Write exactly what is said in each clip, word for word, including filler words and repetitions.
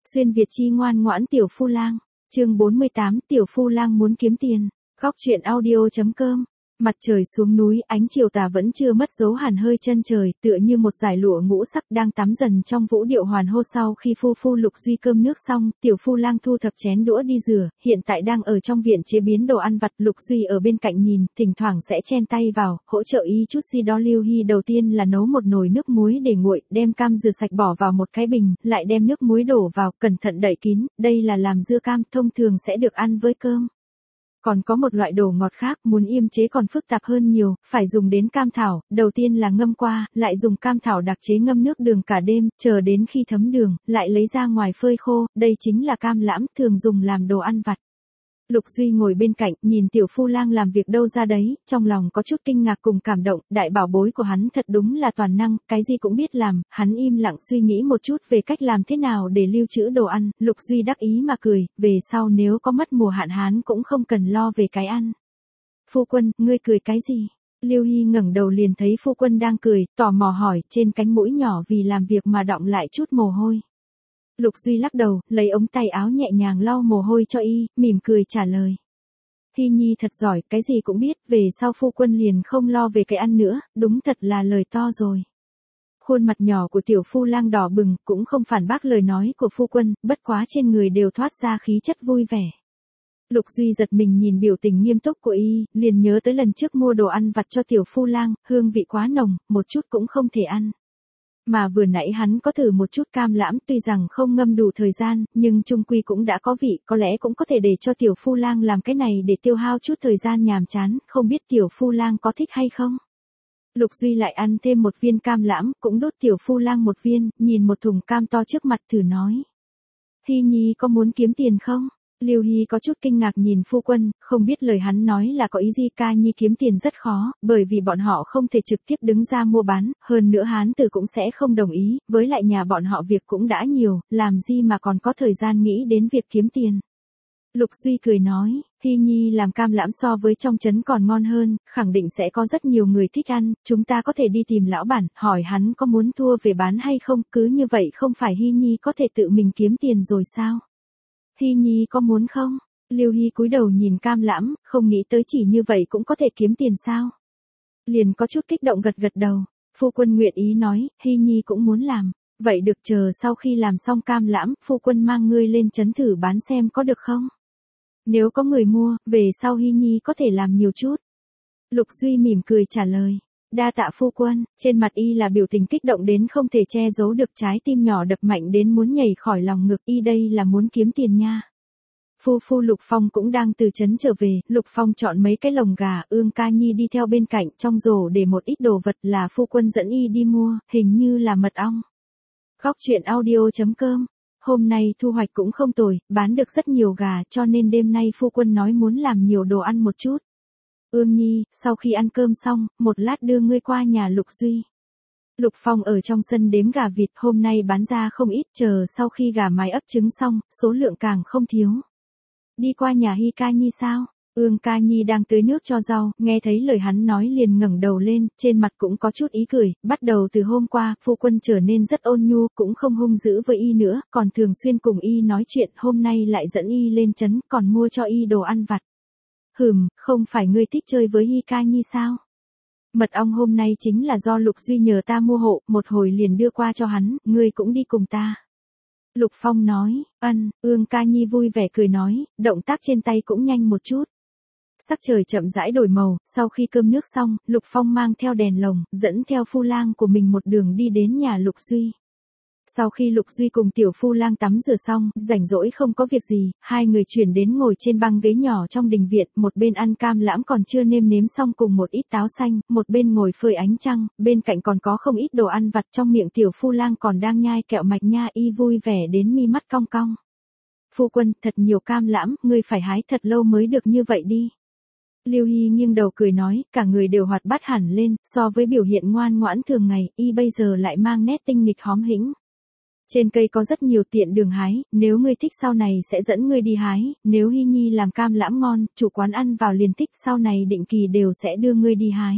Xuyên Việt chi ngoan ngoãn tiểu phu lang. Chương bốn mươi tám, tiểu phu lang muốn kiếm tiền. Góc truyện audio chấm com. Mặt trời xuống núi, ánh chiều tà vẫn chưa mất dấu hẳn hơi chân trời, tựa như một dải lụa ngũ sắc đang tắm dần trong vũ điệu hoàn hô. Sau khi phu phu Lục Duy cơm nước xong, tiểu phu lang thu thập chén đũa đi rửa, hiện tại đang ở trong viện chế biến đồ ăn vặt. Lục Duy ở bên cạnh nhìn, thỉnh thoảng sẽ chen tay vào, hỗ trợ y chút gì đó. Lưu Hy đầu tiên là nấu một nồi nước muối để nguội, đem cam rửa sạch bỏ vào một cái bình, lại đem nước muối đổ vào, cẩn thận đậy kín. Đây là làm dưa cam, thông thường sẽ được ăn với cơm. Còn có một loại đồ ngọt khác, muốn yêm chế còn phức tạp hơn nhiều, phải dùng đến cam thảo, đầu tiên là ngâm qua, lại dùng cam thảo đặc chế ngâm nước đường cả đêm, chờ đến khi thấm đường, lại lấy ra ngoài phơi khô, đây chính là cam lãm, thường dùng làm đồ ăn vặt. Lục Duy ngồi bên cạnh, nhìn tiểu phu lang làm việc đâu ra đấy, trong lòng có chút kinh ngạc cùng cảm động, đại bảo bối của hắn thật đúng là toàn năng, cái gì cũng biết làm. Hắn im lặng suy nghĩ một chút về cách làm thế nào để lưu trữ đồ ăn. Lục Duy đắc ý mà cười, về sau nếu có mất mùa hạn hán cũng không cần lo về cái ăn. Phu quân, ngươi cười cái gì? Lưu Hy ngẩng đầu liền thấy phu quân đang cười, tò mò hỏi, trên cánh mũi nhỏ vì làm việc mà đọng lại chút mồ hôi. Lục Duy lắc đầu, lấy ống tay áo nhẹ nhàng lau mồ hôi cho y, mỉm cười trả lời. Hy nhi thật giỏi, cái gì cũng biết, về sau phu quân liền không lo về cái ăn nữa, đúng thật là lời to rồi. Khuôn mặt nhỏ của tiểu phu lang đỏ bừng, cũng không phản bác lời nói của phu quân, bất quá trên người đều thoát ra khí chất vui vẻ. Lục Duy giật mình nhìn biểu tình nghiêm túc của y, liền nhớ tới lần trước mua đồ ăn vặt cho tiểu phu lang, hương vị quá nồng, một chút cũng không thể ăn. Mà vừa nãy hắn có thử một chút cam lãm, tuy rằng không ngâm đủ thời gian, nhưng chung quy cũng đã có vị, có lẽ cũng có thể để cho tiểu phu lang làm cái này để tiêu hao chút thời gian nhàm chán, không biết tiểu phu lang có thích hay không. Lục Duy lại ăn thêm một viên cam lãm, cũng đốt tiểu phu lang một viên, nhìn một thùng cam to trước mặt thử nói. Hy nhi có muốn kiếm tiền không? Lưu Hy có chút kinh ngạc nhìn phu quân, không biết lời hắn nói là có ý gì. Ca nhi kiếm tiền rất khó, bởi vì bọn họ không thể trực tiếp đứng ra mua bán, hơn nữa hán tử cũng sẽ không đồng ý, với lại nhà bọn họ việc cũng đã nhiều, làm gì mà còn có thời gian nghĩ đến việc kiếm tiền. Lục Duy cười nói, Hy nhi làm cam lãm so với trong trấn còn ngon hơn, khẳng định sẽ có rất nhiều người thích ăn, chúng ta có thể đi tìm lão bản, hỏi hắn có muốn thua về bán hay không, cứ như vậy không phải Hy nhi có thể tự mình kiếm tiền rồi sao? Hy nhi có muốn không? Lưu Hy cúi đầu nhìn cam lãm, không nghĩ tới chỉ như vậy cũng có thể kiếm tiền sao? Liền có chút kích động gật gật đầu, phu quân nguyện ý nói, Hy nhi cũng muốn làm, vậy được, chờ sau khi làm xong cam lãm, phu quân mang ngươi lên trấn thử bán xem có được không? Nếu có người mua, về sau Hy nhi có thể làm nhiều chút. Lục Duy mỉm cười trả lời. Đa tạ phu quân, trên mặt y là biểu tình kích động đến không thể che giấu được, trái tim nhỏ đập mạnh đến muốn nhảy khỏi lòng ngực y, đây là muốn kiếm tiền nha. Phu phu Lục Phong cũng đang từ trấn trở về, Lục Phong chọn mấy cái lồng gà, Ương Ca Nhi đi theo bên cạnh, trong rổ để một ít đồ vật là phu quân dẫn y đi mua, hình như là mật ong. Góc truyện audio chấm com. Hôm nay thu hoạch cũng không tồi, bán được rất nhiều gà, cho nên đêm nay phu quân nói muốn làm nhiều đồ ăn một chút. Ương nhi, sau khi ăn cơm xong, một lát đưa ngươi qua nhà Lục Duy. Lục Phong ở trong sân đếm gà vịt, hôm nay bán ra không ít, chờ sau khi gà mái ấp trứng xong, số lượng càng không thiếu. Đi qua nhà Hy Ca Nhi sao? Ương Ca Nhi đang tưới nước cho rau, nghe thấy lời hắn nói liền ngẩng đầu lên, trên mặt cũng có chút ý cười, bắt đầu từ hôm qua, phu quân trở nên rất ôn nhu, cũng không hung dữ với y nữa, còn thường xuyên cùng y nói chuyện, hôm nay lại dẫn y lên trấn, còn mua cho y đồ ăn vặt. Hừm, không phải ngươi thích chơi với Hy Ca Nhi sao? Mật ong hôm nay chính là do Lục Duy nhờ ta mua hộ, một hồi liền đưa qua cho hắn, ngươi cũng đi cùng ta. Lục Phong nói, ân, Ương Ca Nhi vui vẻ cười nói, động tác trên tay cũng nhanh một chút. Sắc trời chậm rãi đổi màu, sau khi cơm nước xong, Lục Phong mang theo đèn lồng, dẫn theo phu lang của mình một đường đi đến nhà Lục Duy. Sau khi Lục Duy cùng tiểu phu lang tắm rửa xong, rảnh rỗi không có việc gì, hai người chuyển đến ngồi trên băng ghế nhỏ trong đình viện, một bên ăn cam lãm còn chưa nêm nếm xong cùng một ít táo xanh, một bên ngồi phơi ánh trăng, bên cạnh còn có không ít đồ ăn vặt, trong miệng tiểu phu lang còn đang nhai kẹo mạch nha, y vui vẻ đến mi mắt cong cong. Phu quân, thật nhiều cam lãm, ngươi phải hái thật lâu mới được như vậy đi. Lưu Hy nghiêng đầu cười nói, cả người đều hoạt bát hẳn lên, so với biểu hiện ngoan ngoãn thường ngày, y bây giờ lại mang nét tinh nghịch hóm hĩnh. Trên cây có rất nhiều tiện đường hái, nếu ngươi thích sau này sẽ dẫn ngươi đi hái, nếu Hy nhi làm cam lãm ngon, chủ quán ăn vào liền thích, sau này định kỳ đều sẽ đưa ngươi đi hái.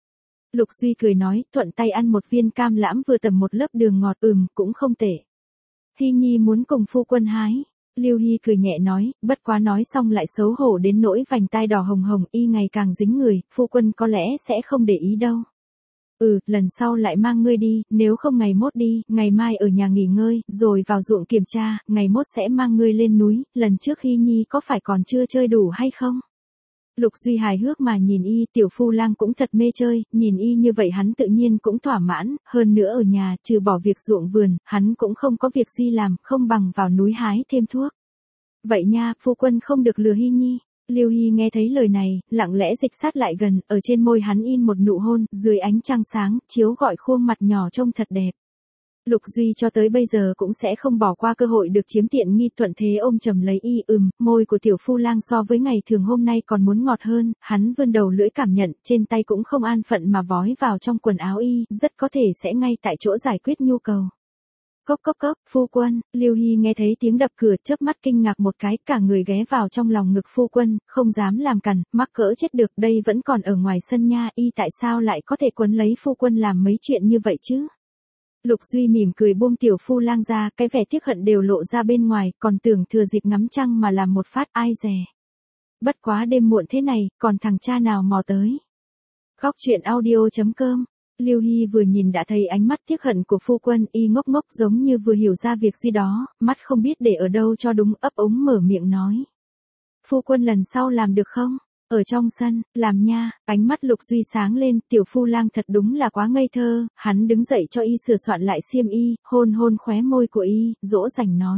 Lục Duy cười nói, thuận tay ăn một viên cam lãm vừa tầm một lớp đường ngọt, ừm, cũng không tệ. Hy Nhi muốn cùng phu quân hái. Lưu Hy cười nhẹ nói, bất quá nói xong lại xấu hổ đến nỗi vành tai đỏ hồng hồng, y ngày càng dính người, phu quân có lẽ sẽ không để ý đâu. Ừ, lần sau lại mang ngươi đi, nếu không ngày mốt đi, ngày mai ở nhà nghỉ ngơi, rồi vào ruộng kiểm tra, ngày mốt sẽ mang ngươi lên núi, lần trước Hy Nhi có phải còn chưa chơi đủ hay không? Lục Duy hài hước mà nhìn y, tiểu phu lang cũng thật mê chơi, nhìn y như vậy hắn tự nhiên cũng thỏa mãn, hơn nữa ở nhà, trừ bỏ việc ruộng vườn, hắn cũng không có việc gì làm, không bằng vào núi hái thêm thuốc. Vậy nha, phu quân không được lừa Hy Nhi. Lưu Hy nghe thấy lời này, lặng lẽ dịch sát lại gần, ở trên môi hắn in một nụ hôn, dưới ánh trăng sáng, chiếu gọi khuôn mặt nhỏ trông thật đẹp. Lục Duy cho tới bây giờ cũng sẽ không bỏ qua cơ hội được chiếm tiện nghi, thuận thế ôm chầm lấy y. Ừm, môi của tiểu phu lang so với ngày thường hôm nay còn muốn ngọt hơn, hắn vươn đầu lưỡi cảm nhận, trên tay cũng không an phận mà vói vào trong quần áo y, rất có thể sẽ ngay tại chỗ giải quyết nhu cầu. Cốc cốc cốc, phu quân. Lưu Hy nghe thấy tiếng đập cửa, chớp mắt kinh ngạc một cái, cả người ghé vào trong lòng ngực phu quân, không dám làm cằn, mắc cỡ chết được, đây vẫn còn ở ngoài sân nha, y tại sao lại có thể quấn lấy phu quân làm mấy chuyện như vậy chứ? Lục Duy mỉm cười buông tiểu phu lang ra, cái vẻ tiếc hận đều lộ ra bên ngoài, còn tưởng thừa dịp ngắm trăng mà làm một phát, ai dè. Bất quá đêm muộn thế này, còn thằng cha nào mò tới. Góc truyện audio chấm com. Lưu Hy vừa nhìn đã thấy ánh mắt tiếc hận của phu quân, y ngốc ngốc giống như vừa hiểu ra việc gì đó, mắt không biết để ở đâu cho đúng, ấp úng mở miệng nói. Phu quân lần sau làm được không? Ở trong sân, làm nha. Ánh mắt Lục Duy sáng lên, tiểu phu lang thật đúng là quá ngây thơ, hắn đứng dậy cho y sửa soạn lại xiêm y, hôn hôn khóe môi của y, dỗ dành nói.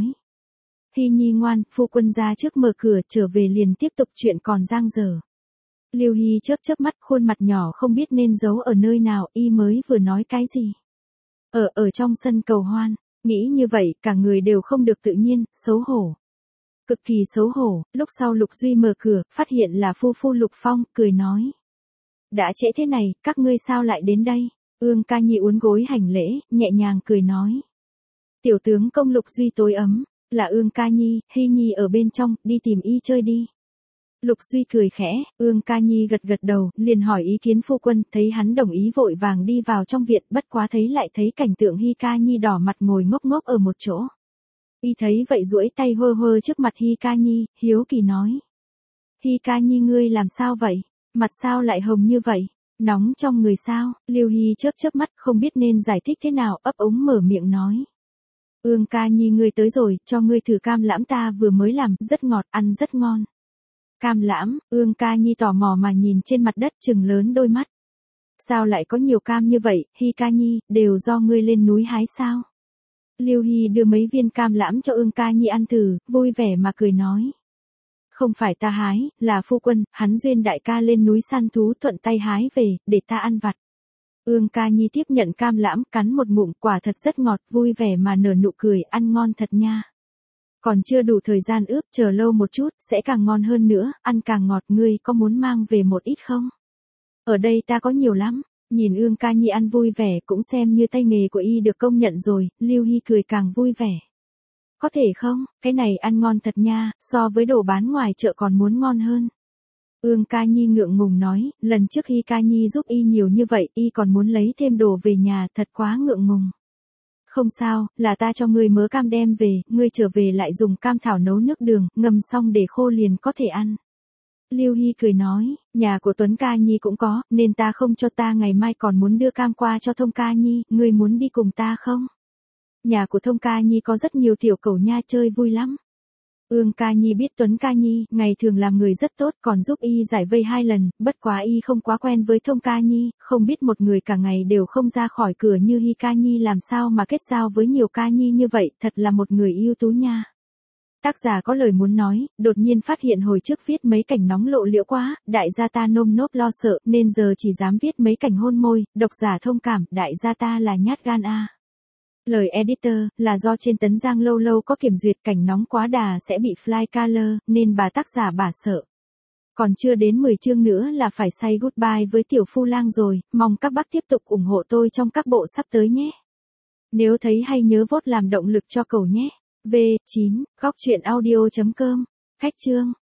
Hy Nhi ngoan, phu quân ra trước mở cửa, trở về liền tiếp tục chuyện còn dang dở. Lưu Hy chớp chớp mắt, khuôn mặt nhỏ không biết nên giấu ở nơi nào, y mới vừa nói cái gì. Ở ở trong sân cầu hoan, nghĩ như vậy, cả người đều không được tự nhiên, xấu hổ. Cực kỳ xấu hổ, lúc sau Lục Duy mở cửa, phát hiện là phu phu Lục Phong, cười nói. Đã trễ thế này, các ngươi sao lại đến đây? Ương Ca Nhi uốn gối hành lễ, nhẹ nhàng cười nói. Tiểu tướng công Lục Duy tối ấm, là Ương Ca Nhi, Hy Nhi ở bên trong, đi tìm y chơi đi. Lục Duy cười khẽ, Ương Ca Nhi gật gật đầu, liền hỏi ý kiến phu quân, thấy hắn đồng ý vội vàng đi vào trong viện, bất quá thấy lại thấy cảnh tượng Hy Ca Nhi đỏ mặt ngồi ngốc ngốc ở một chỗ. Y thấy vậy duỗi tay hơ hơ trước mặt Hy Ca Nhi, hiếu kỳ nói. Hy Ca Nhi ngươi làm sao vậy? Mặt sao lại hồng như vậy? Nóng trong người sao? Lưu Hy chớp chớp mắt không biết nên giải thích thế nào, ấp úng mở miệng nói. Ương Ca Nhi ngươi tới rồi, cho ngươi thử cam lãm ta vừa mới làm, rất ngọt, ăn rất ngon. Cam lãm, Ương Ca Nhi tò mò mà nhìn trên mặt đất trừng lớn đôi mắt. Sao lại có nhiều cam như vậy, Hy Ca Nhi, đều do ngươi lên núi hái sao? Lưu Hy đưa mấy viên cam lãm cho Ương Ca Nhi ăn thử, vui vẻ mà cười nói. Không phải ta hái, là phu quân, hắn duyên đại ca lên núi săn thú thuận tay hái về, để ta ăn vặt. Ương Ca Nhi tiếp nhận cam lãm, cắn một ngụm, quả thật rất ngọt, vui vẻ mà nở nụ cười, ăn ngon thật nha. Còn chưa đủ thời gian ướp, chờ lâu một chút, sẽ càng ngon hơn nữa, ăn càng ngọt, ngươi có muốn mang về một ít không? Ở đây ta có nhiều lắm. Nhìn Ương Ca Nhi ăn vui vẻ, cũng xem như tay nghề của y được công nhận rồi, Lưu Hy cười càng vui vẻ. Có thể không, cái này ăn ngon thật nha, so với đồ bán ngoài chợ còn muốn ngon hơn. Ương Ca Nhi ngượng ngùng nói, lần trước Hy Ca Nhi giúp y nhiều như vậy, y còn muốn lấy thêm đồ về nhà, thật quá ngượng ngùng. Không sao, là ta cho ngươi mớ cam đem về, ngươi trở về lại dùng cam thảo nấu nước đường, ngâm xong để khô liền có thể ăn. Lưu Hy cười nói, nhà của Tuấn Ca Nhi cũng có, nên ta không cho, ta ngày mai còn muốn đưa cam qua cho Thông Ca Nhi, ngươi muốn đi cùng ta không? Nhà của Thông Ca Nhi có rất nhiều tiểu cẩu nha, chơi vui lắm. Ương Ca Nhi biết Tuấn Ca Nhi, ngày thường làm người rất tốt, còn giúp y giải vây hai lần, bất quá y không quá quen với Thông Ca Nhi, không biết một người cả ngày đều không ra khỏi cửa như Hy Ca Nhi làm sao mà kết giao với nhiều Ca Nhi như vậy, thật là một người ưu tú nha. Tác giả có lời muốn nói, đột nhiên phát hiện hồi trước viết mấy cảnh nóng lộ liễu quá, đại gia ta nơm nớp lo sợ, nên giờ chỉ dám viết mấy cảnh hôn môi, độc giả thông cảm, đại gia ta là nhát gan a. Lời editor, là do trên tấn Giang lâu lâu có kiểm duyệt cảnh nóng quá đà sẽ bị fly color, nên bà tác giả bà sợ. Còn chưa đến mười chương nữa là phải say goodbye với tiểu phu lang rồi, mong các bác tiếp tục ủng hộ tôi trong các bộ sắp tới nhé. Nếu thấy hay nhớ vote làm động lực cho cậu nhé. V chín, góc truyện audio chấm com, khách chương.